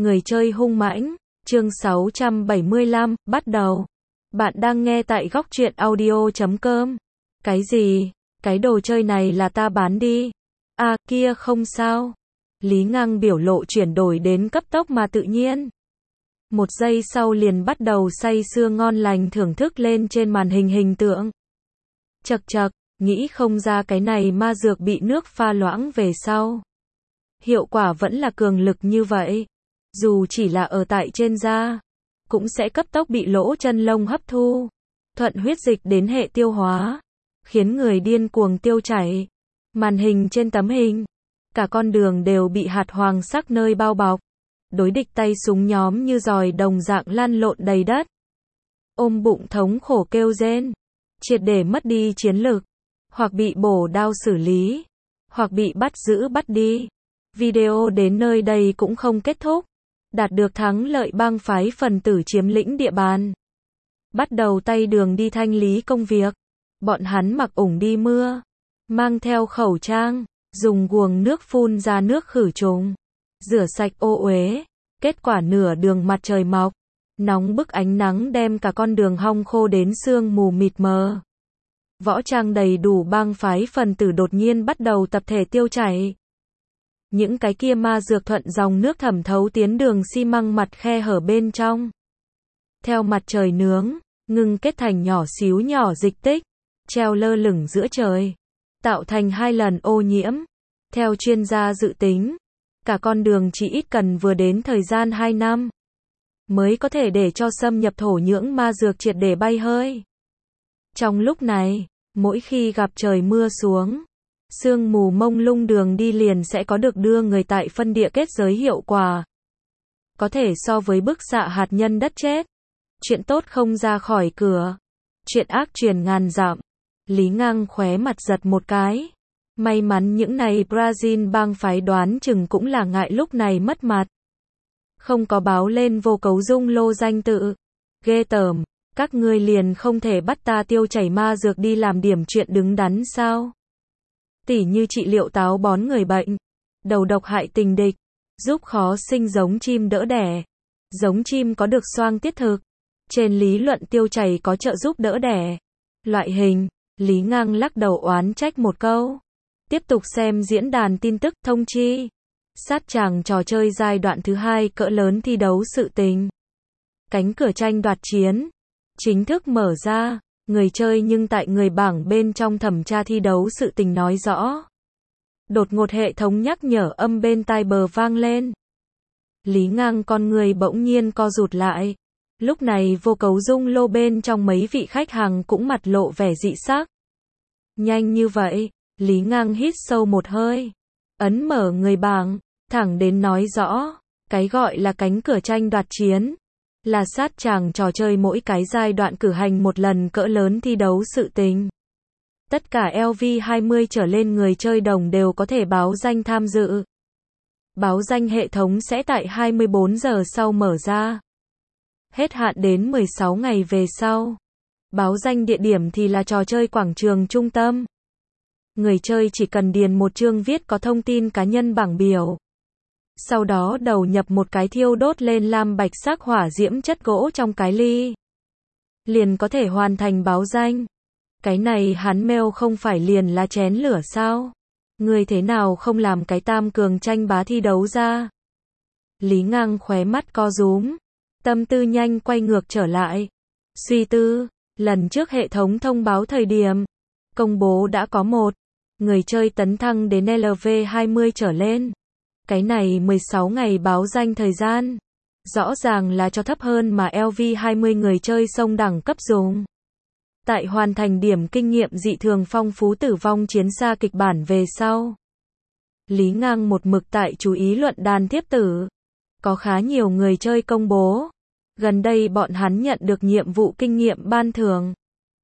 Người chơi hung mãnh, chương 675, bắt đầu. Bạn đang nghe tại góc truyện audio.com. Cái gì? Cái đồ chơi này là ta bán đi. À, kia không sao. Lý Ngang biểu lộ chuyển đổi đến cấp tốc mà tự nhiên. Một giây sau liền bắt đầu say sưa ngon lành thưởng thức lên trên màn hình hình tượng. Chậc chậc, nghĩ không ra cái này ma dược bị nước pha loãng về sau. Hiệu quả vẫn là cường lực như vậy. Dù chỉ là ở tại trên da, cũng sẽ cấp tốc bị lỗ chân lông hấp thu, thuận huyết dịch đến hệ tiêu hóa, khiến người điên cuồng tiêu chảy. Màn hình trên tấm hình, cả con đường đều bị hạt hoàng sắc nơi bao bọc. Đối địch tay súng nhóm như giòi đồng dạng lăn lộn đầy đất. Ôm bụng thống khổ kêu rên, triệt để mất đi chiến lực, hoặc bị bổ đao xử lý, hoặc bị bắt giữ bắt đi. Video đến nơi đây cũng không kết thúc. Đạt được thắng lợi bang phái phần tử chiếm lĩnh địa bàn. Bắt đầu tay đường đi thanh lý công việc. Bọn hắn mặc ủng đi mưa, mang theo khẩu trang, dùng guồng nước phun ra nước khử trùng, rửa sạch ô uế. Kết quả nửa đường mặt trời mọc, nóng bức ánh nắng đem cả con đường hong khô đến sương mù mịt mờ. Võ trang đầy đủ bang phái phần tử đột nhiên bắt đầu tập thể tiêu chảy. Những cái kia ma dược thuận dòng nước thẩm thấu tiến đường xi măng mặt khe hở bên trong. Theo mặt trời nướng, ngưng kết thành nhỏ xíu nhỏ dịch tích, treo lơ lửng giữa trời, tạo thành 2 lần ô nhiễm. Theo chuyên gia dự tính, cả con đường chỉ ít cần vừa đến thời gian 2 năm, mới có thể để cho xâm nhập thổ nhưỡng ma dược triệt để bay hơi. Trong lúc này, mỗi khi gặp trời mưa xuống, sương mù mông lung đường đi liền sẽ có được đưa người tại phân địa kết giới hiệu quả. Có thể so với bức xạ hạt nhân đất chết. Chuyện tốt không ra khỏi cửa, chuyện ác truyền ngàn dặm. Lý Ngang khóe mặt giật một cái. May mắn những này Brazil bang phái đoán chừng cũng là ngại lúc này mất mặt, không có báo lên Vô Cấu Dung lô danh tự. Ghê tởm, các ngươi liền không thể bắt ta tiêu chảy ma dược đi làm điểm chuyện đứng đắn sao? Tỉ như trị liệu táo bón người bệnh, đầu độc hại tình địch, giúp khó sinh giống chim đỡ đẻ. Giống chim có được xoang tiết thực, trên lý luận tiêu chảy có trợ giúp đỡ đẻ. Loại hình. Lý Ngang lắc đầu oán trách một câu. Tiếp tục xem diễn đàn tin tức thông chi. Sát tràng trò chơi giai đoạn thứ 2 cỡ lớn thi đấu sự tình. Cánh cửa tranh đoạt chiến chính thức mở ra. Người chơi nhưng tại người bảng bên trong thẩm tra thi đấu sự tình nói rõ. Đột ngột hệ thống nhắc nhở âm bên tai bờ vang lên. Lý Ngang con người bỗng nhiên co rụt lại. Lúc này Vô Cấu Dung lô bên trong mấy vị khách hàng cũng mặt lộ vẻ dị sắc. Nhanh như vậy, Lý Ngang hít sâu một hơi. Ấn mở người bảng, thẳng đến nói rõ. Cái gọi là cánh cửa tranh đoạt chiến là sát tràng trò chơi mỗi cái giai đoạn cử hành một lần cỡ lớn thi đấu sự tình. Tất cả LV20 trở lên người chơi đồng đều có thể báo danh tham dự. Báo danh hệ thống sẽ tại 24 giờ sau mở ra. Hết hạn đến 16 ngày về sau. Báo danh địa điểm thì là trò chơi quảng trường trung tâm. Người chơi chỉ cần điền một chương viết có thông tin cá nhân bảng biểu. Sau đó đầu nhập một cái thiêu đốt lên lam bạch sắc hỏa diễm chất gỗ trong cái ly. Liền có thể hoàn thành báo danh. Cái này hắn mail không phải liền là chén lửa sao? Người thế nào không làm cái tam cường tranh bá thi đấu ra? Lý Ngang khóe mắt co rúm. Tâm tư nhanh quay ngược trở lại. Suy tư, lần trước hệ thống thông báo thời điểm công bố đã có một người chơi tấn thăng đến LV20 trở lên. Cái này 16 ngày báo danh thời gian. Rõ ràng là cho thấp hơn mà LV20 người chơi sông đẳng cấp dùng. Tại hoàn thành điểm kinh nghiệm dị thường phong phú tử vong chiến xa kịch bản về sau. Lý Ngang một mực tại chú ý luận đàn thiếp tử. Có khá nhiều người chơi công bố. Gần đây bọn hắn nhận được nhiệm vụ kinh nghiệm ban thưởng.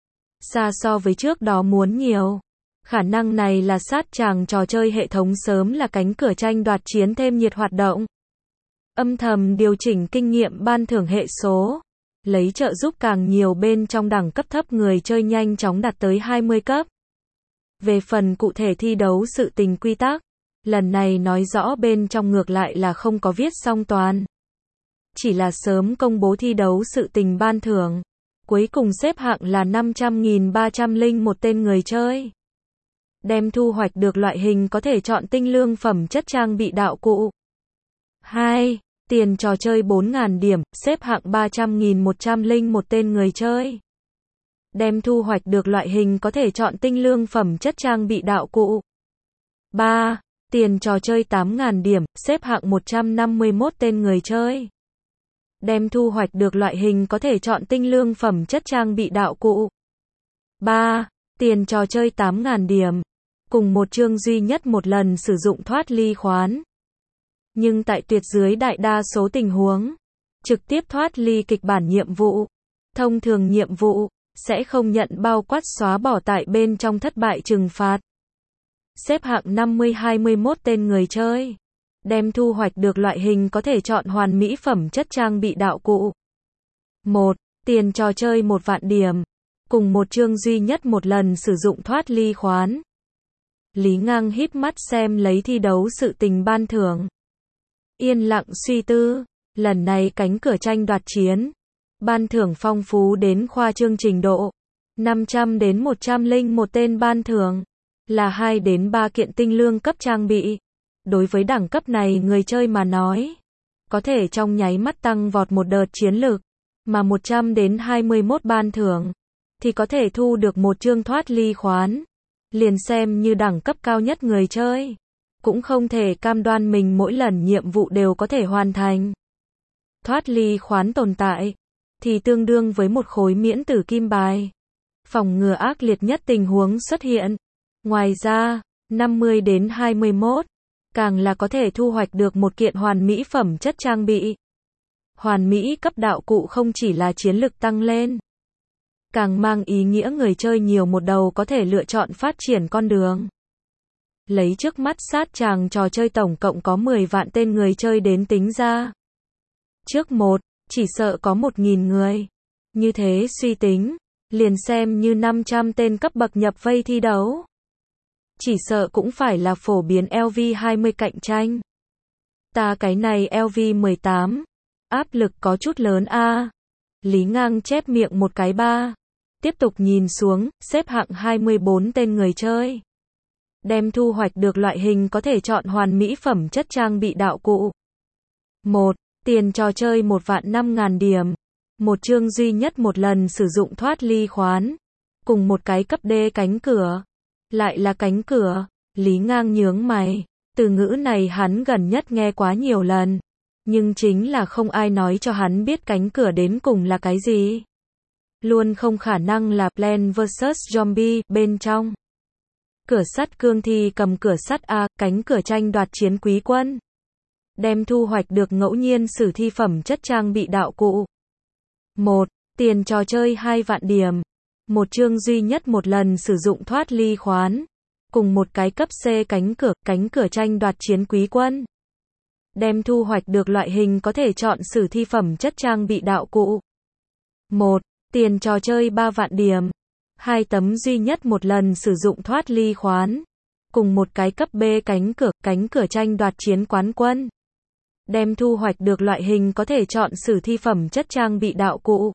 Xa so với trước đó muốn nhiều. Khả năng này là sát tràng trò chơi hệ thống sớm là cánh cửa tranh đoạt chiến thêm nhiệt hoạt động. Âm thầm điều chỉnh kinh nghiệm ban thưởng hệ số. Lấy trợ giúp càng nhiều bên trong đẳng cấp thấp người chơi nhanh chóng đạt tới 20 cấp. Về phần cụ thể thi đấu sự tình quy tắc, lần này nói rõ bên trong ngược lại là không có viết song toàn. chỉ là sớm công bố thi đấu sự tình ban thưởng. Cuối cùng xếp hạng là 500.301 tên người chơi. Đem thu hoạch được loại hình có thể chọn tinh lương phẩm chất trang bị đạo cụ. 2. Tiền trò chơi 4.000 điểm, xếp hạng 300.101 tên người chơi. Đem thu hoạch được loại hình có thể chọn tinh lương phẩm chất trang bị đạo cụ. 3. Tiền trò chơi 8.000 điểm, xếp hạng 151 tên người chơi. Đem thu hoạch được loại hình có thể chọn tinh lương phẩm chất trang bị đạo cụ. 3. Tiền trò chơi 8.000 điểm. Cùng một chương duy nhất một lần sử dụng thoát ly khoán. Nhưng tại tuyệt dưới đại đa số tình huống, trực tiếp thoát ly kịch bản nhiệm vụ, thông thường nhiệm vụ, sẽ không nhận bao quát xóa bỏ tại bên trong thất bại trừng phạt. Xếp hạng 50-21 tên người chơi. Đem thu hoạch được loại hình có thể chọn hoàn mỹ phẩm chất trang bị đạo cụ. 1. Tiền trò chơi 1 vạn điểm. Cùng một chương duy nhất một lần sử dụng thoát ly khoán. Lý Ngang híp mắt xem lấy thi đấu sự tình ban thưởng. Yên lặng suy tư, lần này cánh cửa tranh đoạt chiến. Ban thưởng phong phú đến khoa trương trình độ. 500 đến 101 tên ban thưởng. Là 2 đến 3 kiện tinh lương cấp trang bị. Đối với đẳng cấp này người chơi mà nói, có thể trong nháy mắt tăng vọt một đợt chiến lực. Mà 100 đến 21 ban thưởng, thì có thể thu được một chương thoát ly khoán. Liền xem như đẳng cấp cao nhất người chơi, cũng không thể cam đoan mình mỗi lần nhiệm vụ đều có thể hoàn thành. Thoát ly khoán tồn tại, thì tương đương với một khối miễn tử kim bài. Phòng ngừa ác liệt nhất tình huống xuất hiện. Ngoài ra, 50 đến 21, càng là có thể thu hoạch được một kiện hoàn mỹ phẩm chất trang bị. Hoàn mỹ cấp đạo cụ không chỉ là chiến lực tăng lên, càng mang ý nghĩa người chơi nhiều một đầu có thể lựa chọn phát triển con đường. Lấy trước mắt sát tràng trò chơi tổng cộng có 10 vạn tên người chơi đến tính ra. Trước một, chỉ sợ có 1.000 người. Như thế suy tính, liền xem như 500 tên cấp bậc nhập vây thi đấu. Chỉ sợ cũng phải là phổ biến LV20 cạnh tranh. Ta cái này LV18, áp lực có chút lớn a. Lý Ngang chép miệng một cái ba. Tiếp tục nhìn xuống, xếp hạng 24 tên người chơi. Đem thu hoạch được loại hình có thể chọn hoàn mỹ phẩm chất trang bị đạo cụ. 1. Tiền trò chơi 1.500.000 điểm. Một chương duy nhất một lần sử dụng thoát ly khoán. Cùng một cái cấp D cánh cửa. Lại là cánh cửa. Lý Ngang nhướng mày. Từ ngữ này hắn gần nhất nghe quá nhiều lần. Nhưng chính là không ai nói cho hắn biết cánh cửa đến cùng là cái gì. Luôn không khả năng là Plants vs Zombie bên trong. Cửa sắt cương thi cầm cửa sắt A, cánh cửa tranh đoạt chiến quý quân. Đem thu hoạch được ngẫu nhiên sử thi phẩm chất trang bị đạo cụ. 1. Tiền trò chơi 2 vạn điểm. Một chương duy nhất một lần sử dụng thoát ly khoán. Cùng một cái cấp C cánh cửa tranh đoạt chiến quý quân. Đem thu hoạch được loại hình có thể chọn sử thi phẩm chất trang bị đạo cụ. 1. Tiền trò chơi 3 vạn điểm. 2 tấm duy nhất một lần sử dụng thoát ly khoán. Cùng một cái cấp B cánh cửa tranh đoạt chiến quán quân. Đem thu hoạch được loại hình có thể chọn sử thi phẩm chất trang bị đạo cụ.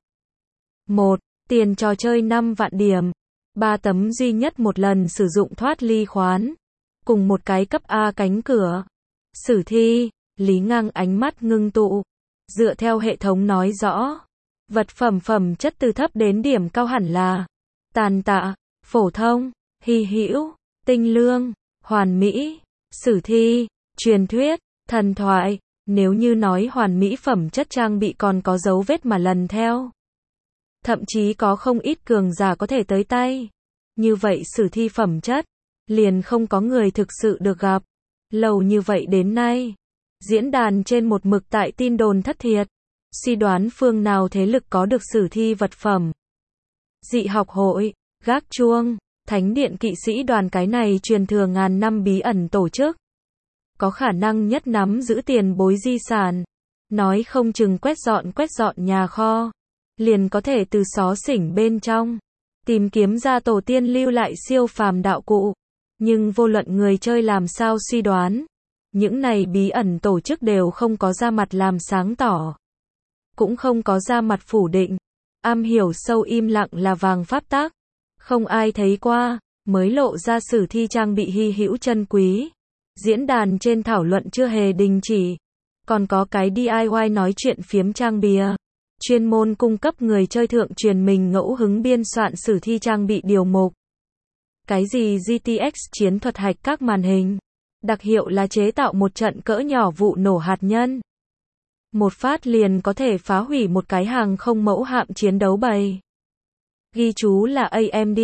1. Tiền trò chơi 5 vạn điểm. 3 tấm duy nhất một lần sử dụng thoát ly khoán. Cùng một cái cấp A cánh cửa. Sử thi, Lý Ngang ánh mắt ngưng tụ. Dựa theo hệ thống nói rõ. Vật phẩm chất từ thấp đến điểm cao hẳn là tàn tạ, phổ thông, hy hữu, tinh lương, hoàn mỹ, sử thi, truyền thuyết, thần thoại. Nếu như nói hoàn mỹ phẩm chất trang bị còn có dấu vết mà lần theo. Thậm chí có không ít cường giả có thể tới tay. Như vậy sử thi phẩm chất, liền không có người thực sự được gặp. Lâu như vậy đến nay, diễn đàn trên một mực tại tin đồn thất thiệt. Suy đoán phương nào thế lực có được sử thi vật phẩm. Dị học hội, gác chuông, thánh điện kỵ sĩ đoàn cái này truyền thừa ngàn năm bí ẩn tổ chức. Có khả năng nhất nắm giữ tiền bối di sản. Nói không chừng quét dọn nhà kho. Liền có thể từ xó xỉnh bên trong. Tìm kiếm ra tổ tiên lưu lại siêu phàm đạo cụ. Nhưng vô luận người chơi làm sao suy đoán. Những này bí ẩn tổ chức đều không có ra mặt làm sáng tỏ. cũng không có ra mặt phủ định. Am hiểu sâu im lặng là vàng pháp tắc. Không ai thấy qua, mới lộ ra sử thi trang bị hy hữu chân quý. Diễn đàn trên thảo luận chưa hề đình chỉ. Còn có cái DIY nói chuyện phiếm trang bìa. Chuyên môn cung cấp người chơi thượng truyền mình ngẫu hứng biên soạn sử thi trang bị điều mục. Cái gì GTX chiến thuật hạch các màn hình. Đặc hiệu là chế tạo một trận cỡ nhỏ vụ nổ hạt nhân. Một phát liền có thể phá hủy một cái hàng không mẫu hạm chiến đấu bầy. Ghi chú là AMD.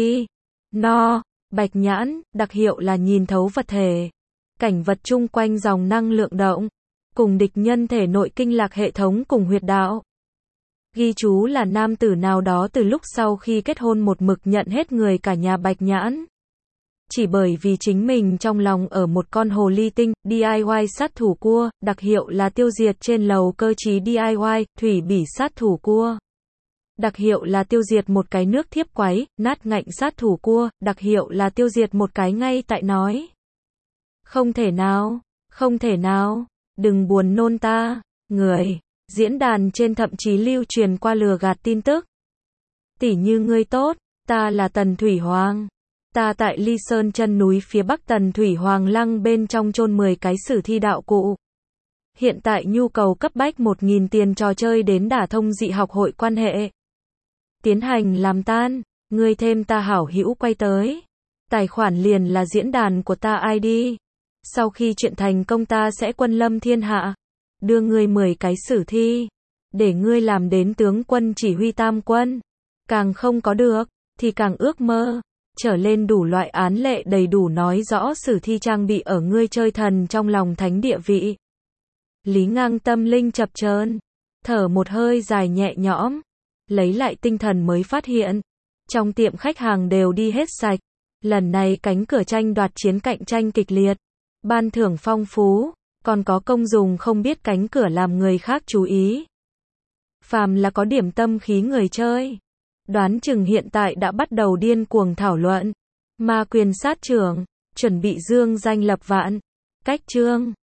No, bạch nhãn, đặc hiệu là nhìn thấu vật thể. Cảnh vật chung quanh dòng năng lượng động. Cùng địch nhân thể nội kinh lạc hệ thống cùng huyệt đạo. Ghi chú là nam tử nào đó từ lúc sau khi kết hôn một mực nhận hết người cả nhà bạch nhãn. Chỉ bởi vì chính mình trong lòng ở một con hồ ly tinh, DIY sát thủ cua, đặc hiệu là tiêu diệt trên lầu cơ trí DIY, thủy bỉ sát thủ cua. Đặc hiệu là tiêu diệt một cái nước thiếp quái, nát ngạnh sát thủ cua, đặc hiệu là tiêu diệt một cái ngay tại nói. Không thể nào, không thể nào, đừng buồn nôn ta, người. Diễn đàn trên thậm chí lưu truyền qua lừa gạt tin tức. Tỉ như ngươi tốt, ta là Tần Thủy Hoàng. Ta tại Ly Sơn chân núi phía bắc Tần Thủy Hoàng lăng bên trong chôn 10 cái sử thi đạo cụ. Hiện tại nhu cầu cấp bách 1.000 tiền trò chơi đến đả thông dị học hội quan hệ. Tiến hành làm tan, ngươi thêm ta hảo hữu quay tới. Tài khoản liền là diễn đàn của ta ID. Sau khi chuyện thành công ta sẽ quân lâm thiên hạ. Đưa ngươi 10 cái sử thi. Để ngươi làm đến tướng quân chỉ huy tam quân. Càng không có được, thì càng ước mơ. Trở lên đủ loại án lệ đầy đủ nói rõ sử thi trang bị ở ngươi chơi thần trong lòng thánh địa vị. Lý Ngang tâm linh chập chờn, thở một hơi dài nhẹ nhõm, lấy lại tinh thần mới phát hiện. Trong tiệm khách hàng đều đi hết sạch. Lần này cánh cửa tranh đoạt chiến cạnh tranh kịch liệt. Ban thưởng phong phú, còn có công dùng không biết cánh cửa làm người khác chú ý. Phàm là có điểm tâm khí người chơi. Đoán chừng hiện tại đã bắt đầu điên cuồng thảo luận. Ma quyền sát trưởng, chuẩn bị dương danh lập vạn. Cách chương